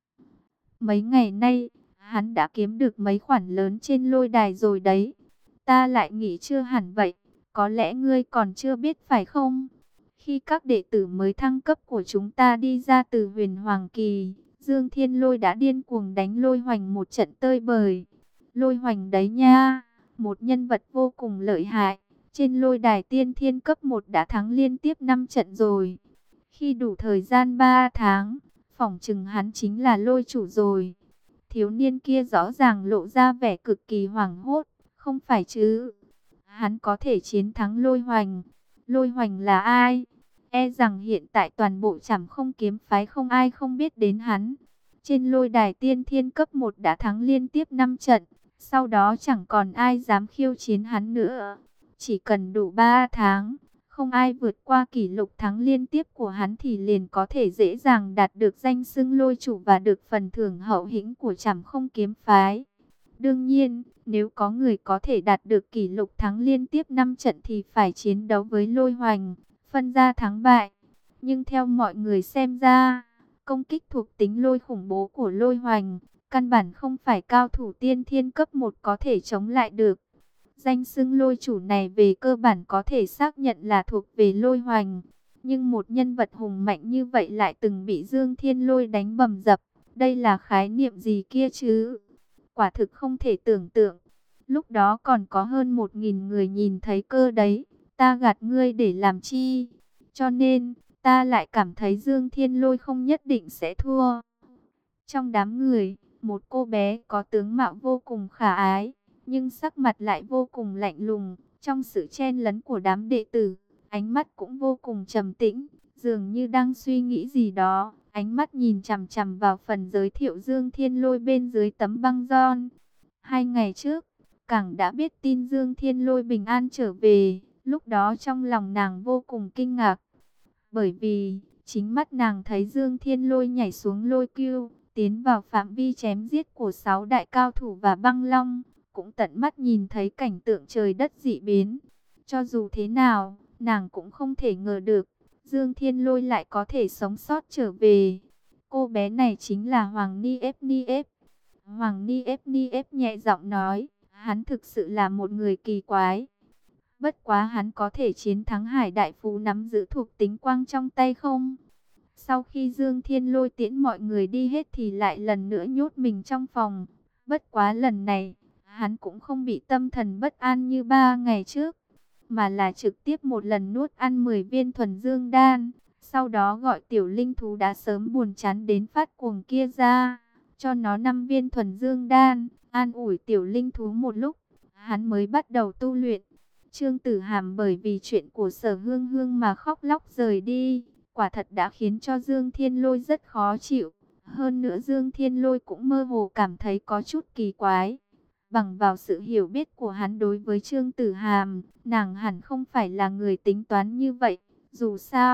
Mấy ngày nay, hắn đã kiếm được mấy khoản lớn trên lôi đài rồi đấy. Ta lại nghĩ chưa hẳn vậy. Có lẽ ngươi còn chưa biết phải không? Khi các đệ tử mới thăng cấp của chúng ta đi ra từ Huyền Hoàng Kỳ, Dương Thiên Lôi đã điên cuồng đánh Lôi Hoành một trận tơi bời. Lôi Hoành đấy nha, một nhân vật vô cùng lợi hại. Trên lôi đài tiên thiên cấp một đã thắng liên tiếp năm trận rồi. Khi đủ thời gian ba tháng, phỏng chừng hắn chính là lôi chủ rồi. Thiếu niên kia rõ ràng lộ ra vẻ cực kỳ hoảng hốt, không phải chứ? Hắn có thể chiến thắng Lôi Hoành. Lôi Hoành là ai? E rằng hiện tại toàn bộ Trảm Không kiếm phái không ai không biết đến hắn. Trên lôi đài tiên thiên cấp một đã thắng liên tiếp năm trận, sau đó chẳng còn ai dám khiêu chiến hắn nữa. Chỉ cần đủ ba tháng, không ai vượt qua kỷ lục thắng liên tiếp của hắn thì liền có thể dễ dàng đạt được danh xưng lôi chủ và được phần thưởng hậu hĩnh của Trảm Không kiếm phái. Đương nhiên, nếu có người có thể đạt được kỷ lục thắng liên tiếp năm trận thì phải chiến đấu với Lôi Hoành, phân ra thắng bại. Nhưng theo mọi người xem ra, công kích thuộc tính lôi khủng bố của Lôi Hoành, căn bản không phải cao thủ tiên thiên cấp một có thể chống lại được. Danh xưng lôi chủ này về cơ bản có thể xác nhận là thuộc về Lôi Hoành. Nhưng một nhân vật hùng mạnh như vậy lại từng bị Dương Thiên Lôi đánh bầm dập. Đây là khái niệm gì kia chứ? Quả thực không thể tưởng tượng. Lúc đó còn có hơn một nghìn người nhìn thấy cơ đấy. Ta gạt ngươi để làm chi? Cho nên, ta lại cảm thấy Dương Thiên Lôi không nhất định sẽ thua. Trong đám người, một cô bé có tướng mạo vô cùng khả ái, nhưng sắc mặt lại vô cùng lạnh lùng. Trong sự chen lấn của đám đệ tử, ánh mắt cũng vô cùng trầm tĩnh, dường như đang suy nghĩ gì đó. Ánh mắt nhìn chằm chằm vào phần giới thiệu Dương Thiên Lôi bên dưới tấm băng rôn. Hai ngày trước, Cảng đã biết tin Dương Thiên Lôi bình an trở về. Lúc đó trong lòng nàng vô cùng kinh ngạc. Bởi vì, chính mắt nàng thấy Dương Thiên Lôi nhảy xuống lôi cưu, tiến vào phạm vi chém giết của sáu đại cao thủ và băng long. Cũng tận mắt nhìn thấy cảnh tượng trời đất dị biến. Cho dù thế nào, nàng cũng không thể ngờ được Dương Thiên Lôi lại có thể sống sót trở về. Cô bé này chính là Hoàng Niếp Niếp. Hoàng Niếp Niếp nhẹ giọng nói, hắn thực sự là một người kỳ quái. Bất quá hắn có thể chiến thắng Hải Đại Phú nắm giữ thuộc tính quang trong tay không? Sau khi Dương Thiên Lôi tiễn mọi người đi hết thì lại lần nữa nhốt mình trong phòng. Bất quá lần này, hắn cũng không bị tâm thần bất an như ba ngày trước, mà là trực tiếp một lần nuốt ăn mười viên thuần dương đan. Sau đó gọi tiểu linh thú đã sớm buồn chán đến phát cuồng kia ra, cho nó năm viên thuần dương đan, an ủi tiểu linh thú một lúc, hắn mới bắt đầu tu luyện. Trương Tử Hàm bởi vì chuyện của Sở Hương Hương mà khóc lóc rời đi, quả thật đã khiến cho Dương Thiên Lôi rất khó chịu. Hơn nữa Dương Thiên Lôi cũng mơ hồ cảm thấy có chút kỳ quái. Bằng vào sự hiểu biết của hắn đối với Trương Tử Hàm, nàng hẳn không phải là người tính toán như vậy. Dù sao,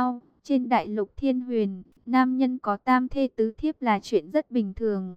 Trên đại lục Thiên Huyền, nam nhân có tam thê tứ thiếp là chuyện rất bình thường.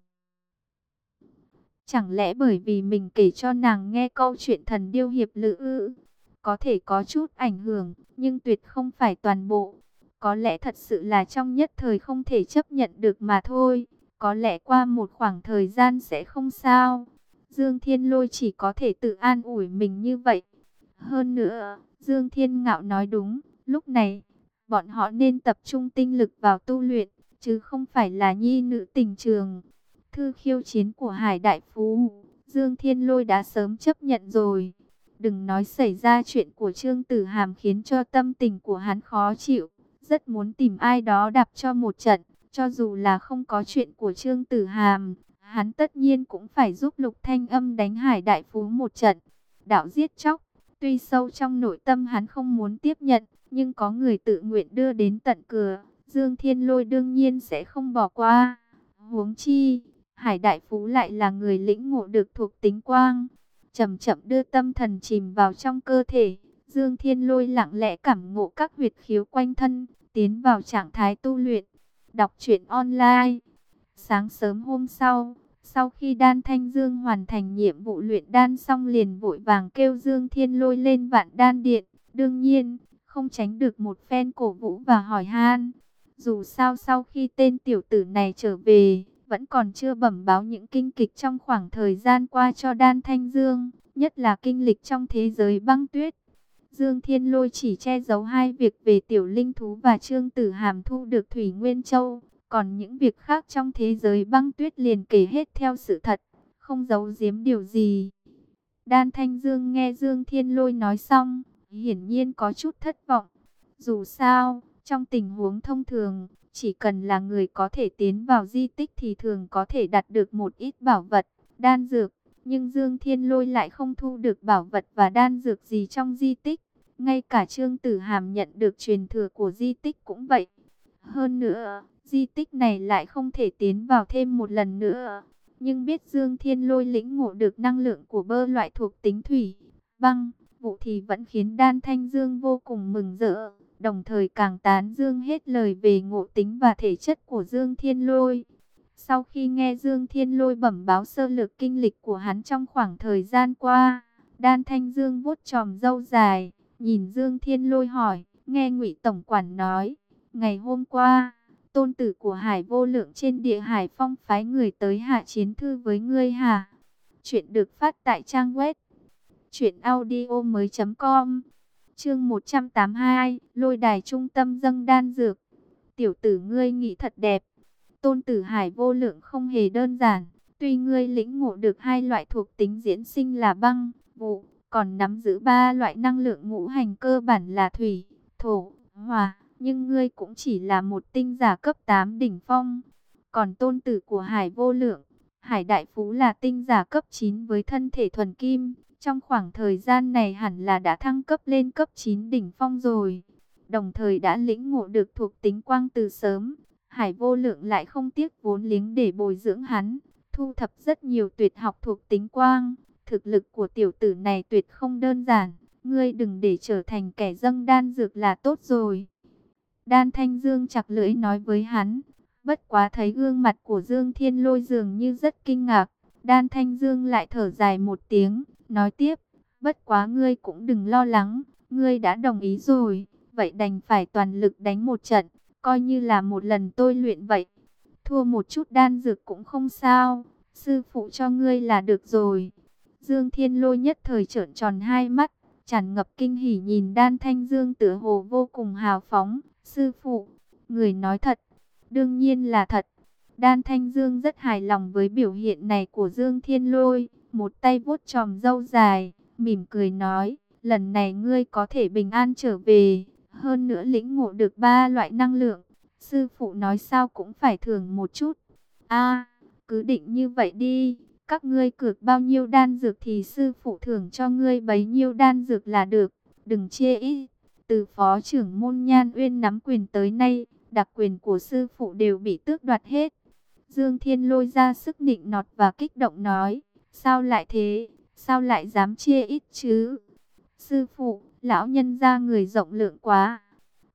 Chẳng lẽ bởi vì mình kể cho nàng nghe câu chuyện thần điêu hiệp lữ ư? Có thể có chút ảnh hưởng, nhưng tuyệt không phải toàn bộ. Có lẽ thật sự là trong nhất thời không thể chấp nhận được mà thôi. Có lẽ qua một khoảng thời gian sẽ không sao. Dương Thiên Lôi chỉ có thể tự an ủi mình như vậy. Hơn nữa, Dương Thiên Ngạo nói đúng, lúc này, bọn họ nên tập trung tinh lực vào tu luyện, chứ không phải là nhi nữ tình trường. Thư khiêu chiến của Hải Đại Phú, Dương Thiên Lôi đã sớm chấp nhận rồi. Đừng nói xảy ra chuyện của Trương Tử Hàm khiến cho tâm tình của hắn khó chịu. Rất muốn tìm ai đó đạp cho một trận. Cho dù là không có chuyện của Trương Tử Hàm, hắn tất nhiên cũng phải giúp Lục Thanh Âm đánh Hải Đại Phú một trận. Đạo giết chóc, tuy sâu trong nội tâm hắn không muốn tiếp nhận, nhưng có người tự nguyện đưa đến tận cửa, Dương Thiên Lôi đương nhiên sẽ không bỏ qua. Huống chi, Hải Đại Phú lại là người lĩnh ngộ được thuộc tính quang. Chậm chậm đưa tâm thần chìm vào trong cơ thể, Dương Thiên Lôi lặng lẽ cảm ngộ các huyệt khiếu quanh thân, tiến vào trạng thái tu luyện. Đọc truyện online. Sáng sớm hôm sau, sau khi Đan Thanh Dương hoàn thành nhiệm vụ luyện đan xong liền vội vàng kêu Dương Thiên Lôi lên Vạn Đan Điện. Đương nhiên, không tránh được một phen cổ vũ và hỏi han. Dù sao sau khi tên tiểu tử này trở về, vẫn còn chưa bẩm báo những kinh kịch trong khoảng thời gian qua cho Đan Thanh Dương, nhất là kinh lịch trong thế giới băng tuyết. Dương Thiên Lôi chỉ che giấu hai việc về tiểu linh thú và Trương Tử Hàm thu được Thủy Nguyên Châu, còn những việc khác trong thế giới băng tuyết liền kể hết theo sự thật, không giấu giếm điều gì. Đan Thanh Dương nghe Dương Thiên Lôi nói xong, hiển nhiên có chút thất vọng. Dù sao, trong tình huống thông thường, chỉ cần là người có thể tiến vào di tích thì thường có thể đạt được một ít bảo vật, đan dược. Nhưng Dương Thiên Lôi lại không thu được bảo vật và đan dược gì trong di tích. Ngay cả Trương Tử Hàm nhận được truyền thừa của di tích cũng vậy. Hơn nữa, di tích này lại không thể tiến vào thêm một lần nữa. Nhưng biết Dương Thiên Lôi lĩnh ngộ được năng lượng của bơ loại thuộc tính thủy, băng, vụ thì vẫn khiến Đan Thanh Dương vô cùng mừng rỡ. Đồng thời càng tán dương hết lời về ngộ tính và thể chất của Dương Thiên Lôi. Sau khi nghe Dương Thiên Lôi bẩm báo sơ lược kinh lịch của hắn trong khoảng thời gian qua, Đan Thanh Dương vuốt chòm râu dài, nhìn Dương Thiên Lôi hỏi, nghe Ngụy Tổng Quản nói, ngày hôm qua, tôn tử của Hải Vô Lượng trên địa Hải Phong phái người tới hạ chiến thư với ngươi hả? Chuyện được phát tại trang web truyện audio mới chấm com. Chương một trăm tám mươi hai, Lôi đài trung tâm dâng đan dược. Tiểu tử ngươi nghĩ thật đẹp. Tôn tử Hải Vô Lượng không hề đơn giản. Tuy ngươi lĩnh ngộ được hai loại thuộc tính diễn sinh là băng, vụ, còn nắm giữ ba loại năng lượng ngũ hành cơ bản là thủy, thổ, hỏa, nhưng ngươi cũng chỉ là một tinh giả cấp tám đỉnh phong. Còn tôn tử của Hải Vô Lượng, Hải Đại Phú là tinh giả cấp chín với thân thể thuần kim. Trong khoảng thời gian này hẳn là đã thăng cấp lên cấp chín đỉnh phong rồi. Đồng thời đã lĩnh ngộ được thuộc tính quang từ sớm. Hải Vô Lượng lại không tiếc vốn liếng để bồi dưỡng hắn, thu thập rất nhiều tuyệt học thuộc tính quang. Thực lực của tiểu tử này tuyệt không đơn giản. Ngươi đừng để trở thành kẻ dâng đan dược là tốt rồi. Đan Thanh Dương chặt lưỡi nói với hắn. Bất quá thấy gương mặt của Dương Thiên Lôi dường như rất kinh ngạc. Đan Thanh Dương lại thở dài một tiếng, nói tiếp, bất quá ngươi cũng đừng lo lắng, ngươi đã đồng ý rồi, vậy đành phải toàn lực đánh một trận, coi như là một lần tôi luyện vậy. Thua một chút đan dược cũng không sao, sư phụ cho ngươi là được rồi. Dương Thiên Lôi nhất thời trợn tròn hai mắt, tràn ngập kinh hỉ nhìn Đan Thanh Dương tựa hồ vô cùng hào phóng. Sư phụ, người nói thật, đương nhiên là thật. Đan Thanh Dương rất hài lòng với biểu hiện này của Dương Thiên Lôi, một tay vuốt chòm râu dài, mỉm cười nói, lần này ngươi có thể bình an trở về, hơn nữa lĩnh ngộ được ba loại năng lượng, sư phụ nói sao cũng phải thưởng một chút. A, cứ định như vậy đi, các ngươi cược bao nhiêu đan dược thì sư phụ thưởng cho ngươi bấy nhiêu đan dược là được, đừng chê ít. Từ phó trưởng môn Nhan Uyên nắm quyền tới nay, đặc quyền của sư phụ đều bị tước đoạt hết. Dương Thiên Lôi ra sức nịnh nọt và kích động nói, sao lại thế, sao lại dám chia ít chứ? Sư phụ, lão nhân ra người rộng lượng quá.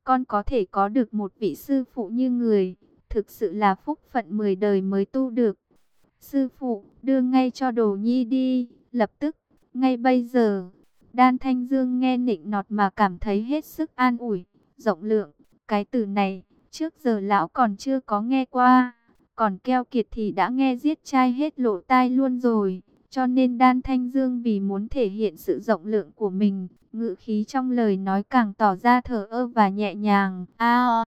con có thể có được một vị sư phụ như người, thực sự là phúc phận mười đời mới tu được. Sư phụ, đưa ngay cho Đồ Nhi đi, lập tức, ngay bây giờ. Đan Thanh Dương nghe nịnh nọt mà cảm thấy hết sức an ủi. Rộng lượng, cái từ này, trước giờ lão còn chưa có nghe qua. Còn keo kiệt thì đã nghe giết trai hết lỗ tai luôn rồi. Cho nên Đan Thanh Dương vì muốn thể hiện sự rộng lượng của mình, ngữ khí trong lời nói càng tỏ ra thờ ơ và nhẹ nhàng. À,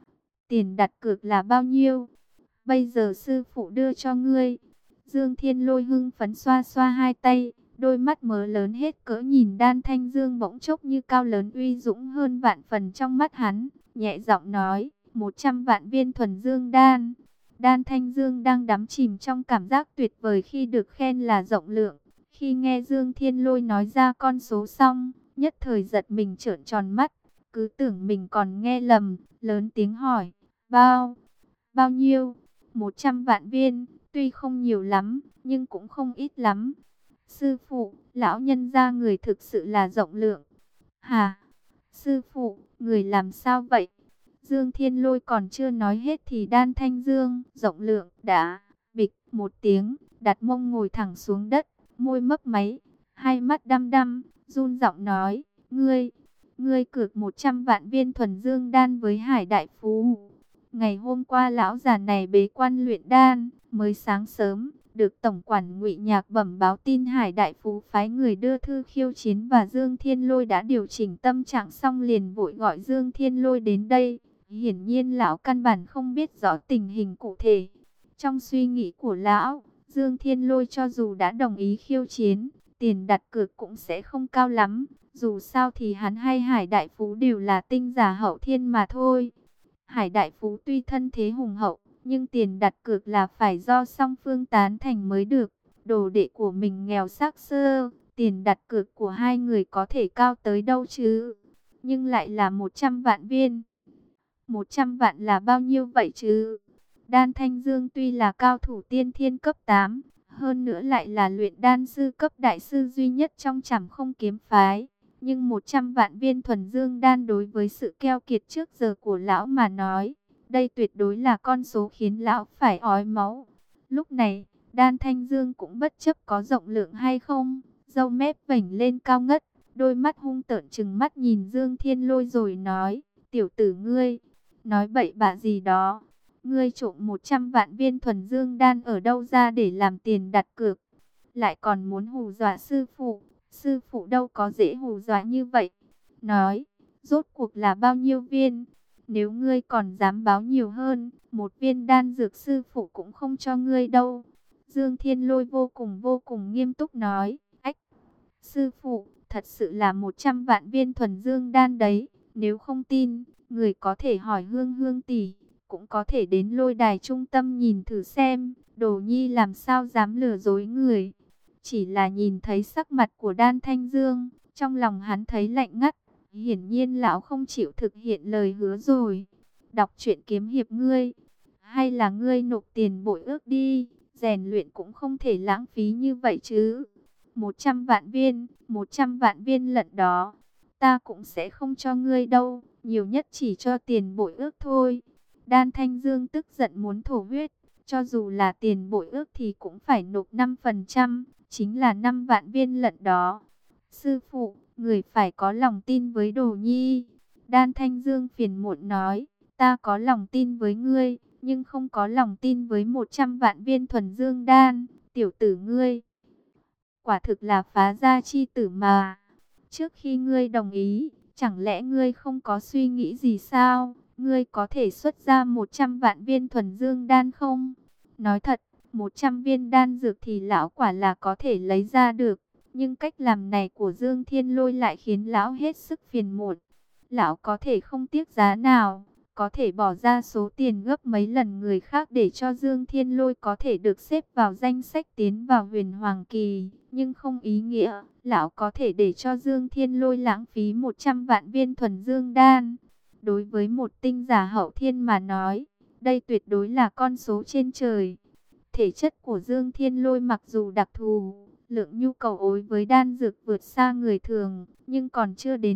tiền đặt cược là bao nhiêu? Bây giờ sư phụ đưa cho ngươi. Dương Thiên Lôi hưng phấn xoa xoa hai tay, đôi mắt mớ lớn hết cỡ nhìn Đan Thanh Dương bỗng chốc như cao lớn uy dũng hơn vạn phần trong mắt hắn, nhẹ giọng nói, một trăm vạn viên thuần dương đan. Đan Thanh Dương đang đắm chìm trong cảm giác tuyệt vời khi được khen là rộng lượng. Khi nghe Dương Thiên Lôi nói ra con số xong, nhất thời giật mình trợn tròn mắt, cứ tưởng mình còn nghe lầm, lớn tiếng hỏi, bao, bao nhiêu? Một trăm vạn viên, tuy không nhiều lắm, nhưng cũng không ít lắm. Sư phụ, lão nhân gia người thực sự là rộng lượng. Hả? Sư phụ, người làm sao vậy? Dương Thiên Lôi còn chưa nói hết thì Đan Thanh Dương, rộng lượng, đã, bịch, một tiếng, đặt mông ngồi thẳng xuống đất, môi mấp máy, hai mắt đăm đăm, run giọng nói, ngươi, ngươi cược một trăm vạn viên thuần dương đan với Hải Đại Phú. Ngày hôm qua lão già này bế quan luyện đan, mới sáng sớm, được Tổng quản Ngụy Nhạc bẩm báo tin Hải Đại Phú phái người đưa thư khiêu chiến và Dương Thiên Lôi đã điều chỉnh tâm trạng xong liền vội gọi Dương Thiên Lôi đến đây. Hiển nhiên lão căn bản không biết rõ tình hình cụ thể. Trong suy nghĩ của lão, Dương Thiên Lôi cho dù đã đồng ý khiêu chiến, tiền đặt cược cũng sẽ không cao lắm. Dù sao thì hắn hay Hải Đại Phú đều là tinh giả hậu thiên mà thôi. Hải Đại Phú tuy thân thế hùng hậu, nhưng tiền đặt cược là phải do song phương tán thành mới được. Đồ đệ của mình nghèo xác xơ, tiền đặt cược của hai người có thể cao tới đâu chứ. Nhưng lại là một trăm vạn viên. một trăm vạn là bao nhiêu vậy chứ? Đan Thanh Dương tuy là cao thủ tiên thiên cấp tám, hơn nữa lại là luyện đan sư cấp đại sư duy nhất trong Trảm Không kiếm phái. Nhưng một trăm vạn viên thuần dương đan đối với sự keo kiệt trước giờ của lão mà nói, đây tuyệt đối là con số khiến lão phải ói máu. Lúc này, Đan Thanh Dương cũng bất chấp có rộng lượng hay không, râu mép vểnh lên cao ngất, đôi mắt hung tợn trừng mắt nhìn Dương Thiên Lôi rồi nói, tiểu tử ngươi, nói bậy bạ gì đó, ngươi trộm một trăm vạn viên thuần dương đan ở đâu ra để làm tiền đặt cược, lại còn muốn hù dọa sư phụ. Sư phụ đâu có dễ hù dọa như vậy. Nói, rốt cuộc là bao nhiêu viên? Nếu ngươi còn dám báo nhiều hơn, một viên đan dược sư phụ cũng không cho ngươi đâu. Dương Thiên Lôi vô cùng vô cùng nghiêm túc nói, ách, sư phụ, thật sự là một trăm vạn viên thuần dương đan đấy. Nếu không tin, người có thể hỏi Hương Hương tỷ, cũng có thể đến lôi đài trung tâm nhìn thử xem, Đồ Nhi làm sao dám lừa dối người. Chỉ là nhìn thấy sắc mặt của Đan Thanh Dương, trong lòng hắn thấy lạnh ngắt. Hiển nhiên lão không chịu thực hiện lời hứa rồi. Đọc truyện kiếm hiệp ngươi, hay là ngươi nộp tiền bội ước đi, rèn luyện cũng không thể lãng phí như vậy chứ. Một trăm vạn viên, một trăm vạn viên lận đó, ta cũng sẽ không cho ngươi đâu, nhiều nhất chỉ cho tiền bội ước thôi. Đan Thanh Dương tức giận muốn thổ huyết, cho dù là tiền bội ước thì cũng phải nộp năm phần trăm. Chính là năm vạn viên lận đó. Sư phụ, người phải có lòng tin với Đồ Nhi. Đan Thanh Dương phiền muộn nói, ta có lòng tin với ngươi, nhưng không có lòng tin với một trăm vạn viên thuần dương đan. Tiểu tử ngươi, quả thực là phá gia chi tử mà. Trước khi ngươi đồng ý, chẳng lẽ ngươi không có suy nghĩ gì sao? Ngươi có thể xuất ra một trăm vạn viên thuần dương đan không? Nói thật, một trăm viên đan dược thì lão quả là có thể lấy ra được. Nhưng cách làm này của Dương Thiên Lôi lại khiến lão hết sức phiền muộn. Lão có thể không tiếc giá nào, có thể bỏ ra số tiền gấp mấy lần người khác để cho Dương Thiên Lôi có thể được xếp vào danh sách tiến vào Huyền Hoàng Kỳ. Nhưng không ý nghĩa, lão có thể để cho Dương Thiên Lôi lãng phí một trăm vạn viên thuần dương đan. Đối với một tinh giả hậu thiên mà nói, đây tuyệt đối là con số trên trời. Thể chất của Dương Thiên Lôi mặc dù đặc thù, lượng nhu cầu ối với đan dược vượt xa người thường, nhưng còn chưa đến mức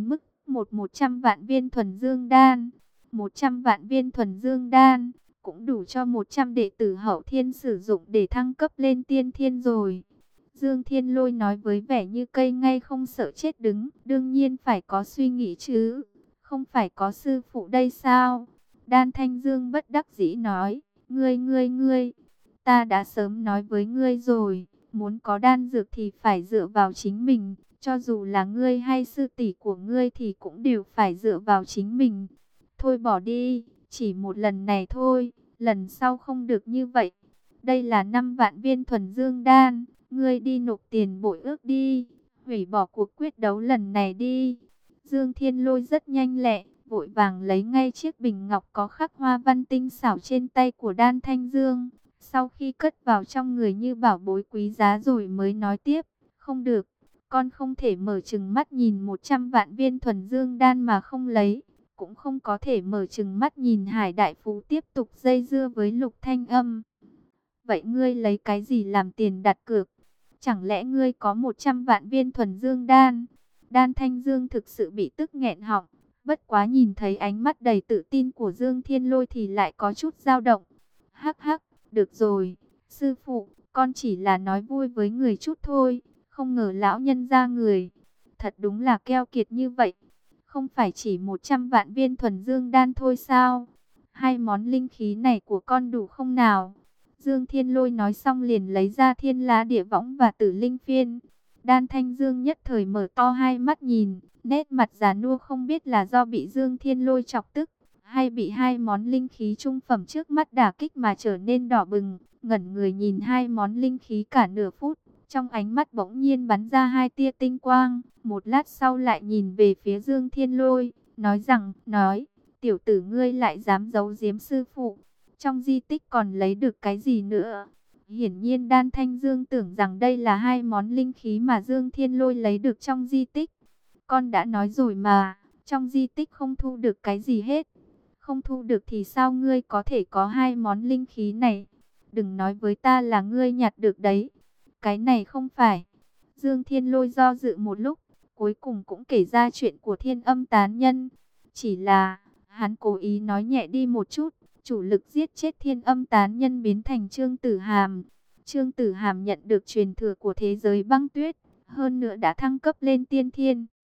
một một trăm vạn viên thuần dương đan. một trăm vạn viên thuần dương đan cũng đủ cho một trăm đệ tử hậu thiên sử dụng để thăng cấp lên tiên thiên rồi. Dương Thiên Lôi nói với vẻ như cây ngay không sợ chết đứng. Đương nhiên phải có suy nghĩ chứ. Không phải có sư phụ đây sao? Đan Thanh Dương bất đắc dĩ nói. Ngươi ngươi ngươi. Ta đã sớm nói với ngươi rồi. Muốn có đan dược thì phải dựa vào chính mình. Cho dù là ngươi hay sư tỷ của ngươi thì cũng đều phải dựa vào chính mình. Thôi bỏ đi. Chỉ một lần này thôi. Lần sau không được như vậy. Đây là năm vạn viên thuần dương đan. Ngươi đi nộp tiền bội ước đi. Hủy bỏ cuộc quyết đấu lần này đi. Dương Thiên Lôi rất nhanh lẹ. Vội vàng lấy ngay chiếc bình ngọc có khắc hoa văn tinh xảo trên tay của Đan Thanh Dương. Sau khi cất vào trong người như bảo bối quý giá rồi mới nói tiếp. Không được. Con không thể mở trừng mắt nhìn một trăm vạn viên thuần dương đan mà không lấy. Cũng không có thể mở trừng mắt nhìn Hải Đại Phú tiếp tục dây dưa với Lục Thanh Âm. Vậy ngươi lấy cái gì làm tiền đặt cược? Chẳng lẽ ngươi có một trăm vạn viên thuần dương đan? Đan Thanh Dương thực sự bị tức nghẹn họng. Bất quá nhìn thấy ánh mắt đầy tự tin của Dương Thiên Lôi thì lại có chút dao động. Hắc hắc, được rồi. Sư phụ, con chỉ là nói vui với người chút thôi. Không ngờ lão nhân ra người. Thật đúng là keo kiệt như vậy. Không phải chỉ một trăm vạn viên thuần dương đan thôi sao? Hai món linh khí này của con đủ không nào? Dương Thiên Lôi nói xong liền lấy ra Thiên Lá Địa Võng và Tử Linh Phiên. Đan Thanh Dương nhất thời mở to hai mắt nhìn, nét mặt già nua không biết là do bị Dương Thiên Lôi chọc tức, hay bị hai món linh khí trung phẩm trước mắt đả kích mà trở nên đỏ bừng, ngẩn người nhìn hai món linh khí cả nửa phút. Trong ánh mắt bỗng nhiên bắn ra hai tia tinh quang, một lát sau lại nhìn về phía Dương Thiên Lôi, nói rằng, nói, tiểu tử ngươi lại dám giấu giếm sư phụ. Trong di tích còn lấy được cái gì nữa? Hiển nhiên Đan Thanh Dương tưởng rằng đây là hai món linh khí mà Dương Thiên Lôi lấy được trong di tích. Con đã nói rồi mà, trong di tích không thu được cái gì hết. Không thu được thì sao ngươi có thể có hai món linh khí này? Đừng nói với ta là ngươi nhặt được đấy. Cái này không phải. Dương Thiên Lôi do dự một lúc, cuối cùng cũng kể ra chuyện của Thiên Âm Tán Nhân. Chỉ là, hắn cố ý nói nhẹ đi một chút. Chủ lực giết chết Thiên Âm Tán Nhân biến thành Trương Tử Hàm. Trương Tử Hàm nhận được truyền thừa của thế giới băng tuyết, hơn nữa đã thăng cấp lên tiên thiên.